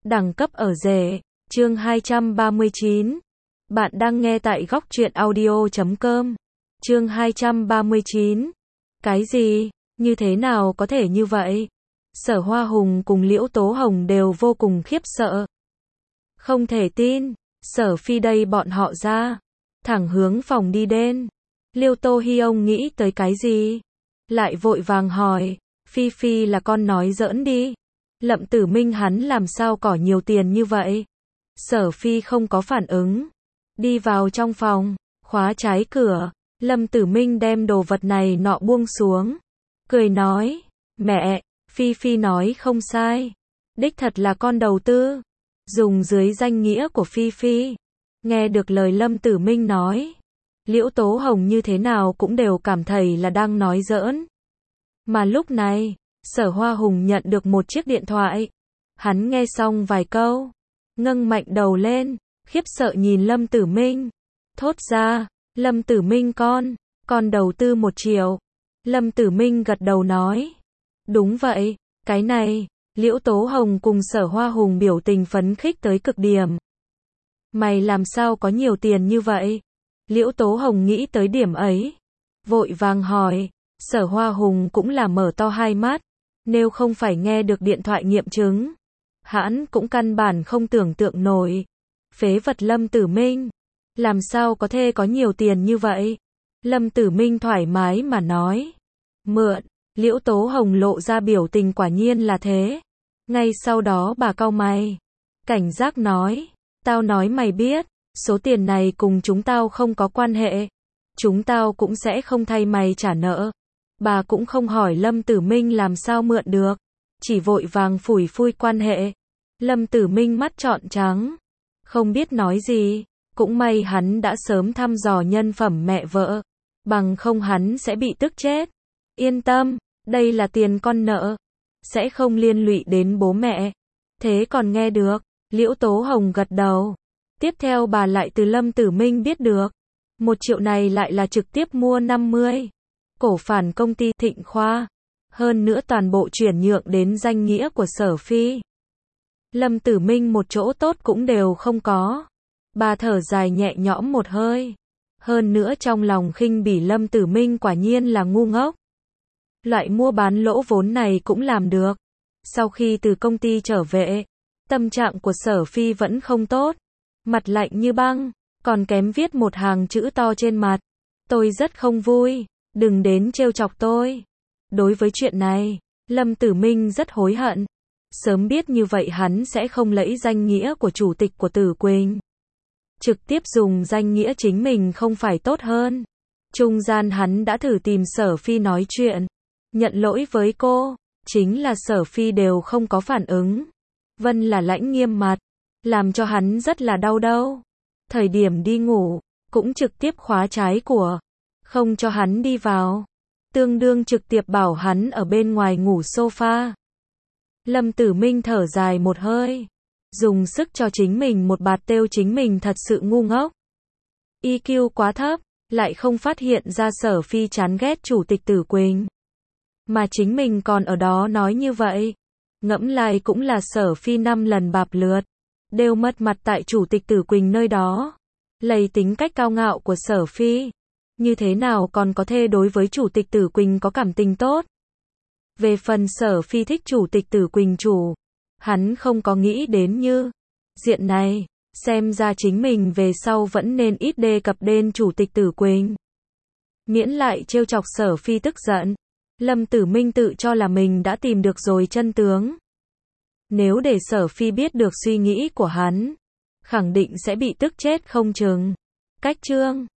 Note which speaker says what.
Speaker 1: Đẳng cấp ở rể, chương 239. Bạn đang nghe tại góc truyện audio.com. Chương 239. Cái gì? Như thế nào có thể như vậy? Sở Hoa Hùng cùng Liễu Tố Hồng đều vô cùng khiếp sợ. Không thể tin, Sở Phi đây bọn họ ra, thẳng hướng phòng đi đến. Liêu Tô Hi ông nghĩ tới cái gì? Lại vội vàng hỏi, Phi Phi là con nói giỡn đi. Lâm Tử Minh hắn làm sao có nhiều tiền như vậy? Sở Phi không có phản ứng. Đi vào trong phòng, khóa trái cửa. Lâm Tử Minh đem đồ vật này nọ buông xuống. Cười nói, mẹ, Phi Phi nói không sai. Đích thật là con đầu tư. Dùng dưới danh nghĩa của Phi Phi. Nghe được lời Lâm Tử Minh nói. Liễu Tố Hồng như thế nào cũng đều cảm thấy là đang nói giỡn. Mà lúc này, Sở Hoa Hùng nhận được một chiếc điện thoại. Hắn nghe xong vài câu, ngẩng mạnh đầu lên, khiếp sợ nhìn Lâm Tử Minh. Thốt ra, Lâm Tử Minh con đầu tư 1 triệu. Lâm Tử Minh gật đầu nói, đúng vậy, cái này. Liễu Tố Hồng cùng Sở Hoa Hùng biểu tình phấn khích tới cực điểm. Mày làm sao có nhiều tiền như vậy? Liễu Tố Hồng nghĩ tới điểm ấy, vội vàng hỏi. Sở Hoa Hùng cũng là mở to hai mắt, nếu không phải nghe được điện thoại nghiệm chứng, hắn cũng căn bản không tưởng tượng nổi. Phế vật Lâm Tử Minh, làm sao có thể có nhiều tiền như vậy? Lâm Tử Minh thoải mái mà nói, mượn. Liễu Tố Hồng lộ ra biểu tình quả nhiên là thế. Ngay sau đó bà cau mày, cảnh giác nói, tao nói mày biết, số tiền này cùng chúng tao không có quan hệ. Chúng tao cũng sẽ không thay mày trả nợ. Bà cũng không hỏi Lâm Tử Minh làm sao mượn được, chỉ vội vàng phủi phui quan hệ. Lâm Tử Minh mắt trọn trắng, không biết nói gì. Cũng may hắn đã sớm thăm dò nhân phẩm mẹ vợ, bằng không hắn sẽ bị tức chết. Yên tâm, đây là tiền con nợ, sẽ không liên lụy đến bố mẹ. Thế còn nghe được? Liễu Tố Hồng gật đầu. Tiếp theo bà lại từ Lâm Tử Minh biết được, 1 triệu này lại là trực tiếp mua 50 cổ phần công ty Thịnh Khoa, hơn nữa toàn bộ chuyển nhượng đến danh nghĩa của Sở Phi. Lâm Tử Minh một chỗ tốt cũng đều không có. Bà thở dài nhẹ nhõm một hơi, hơn nữa trong lòng khinh bỉ Lâm Tử Minh quả nhiên là ngu ngốc. Loại mua bán lỗ vốn này cũng làm được. Sau khi từ công ty trở về, tâm trạng của Sở Phi vẫn không tốt, mặt lạnh như băng, còn kém viết một hàng chữ to trên mặt. Tôi rất không vui, đừng đến trêu chọc tôi. Đối với chuyện này, Lâm Tử Minh rất hối hận. Sớm biết như vậy hắn sẽ không lấy danh nghĩa của chủ tịch của Tử Quỳnh, trực tiếp dùng danh nghĩa chính mình không phải tốt hơn. Trung gian hắn đã thử tìm Sở Phi nói chuyện, nhận lỗi với cô, chính là Sở Phi đều không có phản ứng. Vân là lãnh nghiêm mặt, làm cho hắn rất là đau đầu. Thời điểm đi ngủ, cũng trực tiếp khóa trái của, không cho hắn đi vào. Tương đương trực tiếp bảo hắn ở bên ngoài ngủ sofa. Lâm Tử Minh thở dài một hơi, dùng sức cho chính mình một bạt têu chính mình thật sự ngu ngốc. EQ quá thấp, lại không phát hiện ra Sở Phi chán ghét chủ tịch Tử Quỳnh. Mà chính mình còn ở đó nói như vậy. Ngẫm lại cũng là Sở Phi 5 lần bạp lượt, đều mất mặt tại chủ tịch Tử Quỳnh nơi đó. Lấy tính cách cao ngạo của Sở Phi, như thế nào còn có thể đối với chủ tịch Tử Quỳnh có cảm tình tốt. Về phần Sở Phi thích chủ tịch Tử Quỳnh chủ, hắn không có nghĩ đến như diện này, xem ra chính mình về sau vẫn nên ít đề cập đến chủ tịch Tử Quỳnh. Miễn lại trêu chọc Sở Phi tức giận. Lâm Tử Minh tự cho là mình đã tìm được rồi chân tướng. Nếu để Sở Phi biết được suy nghĩ của hắn, khẳng định sẽ bị tức chết không chừng. Cách chương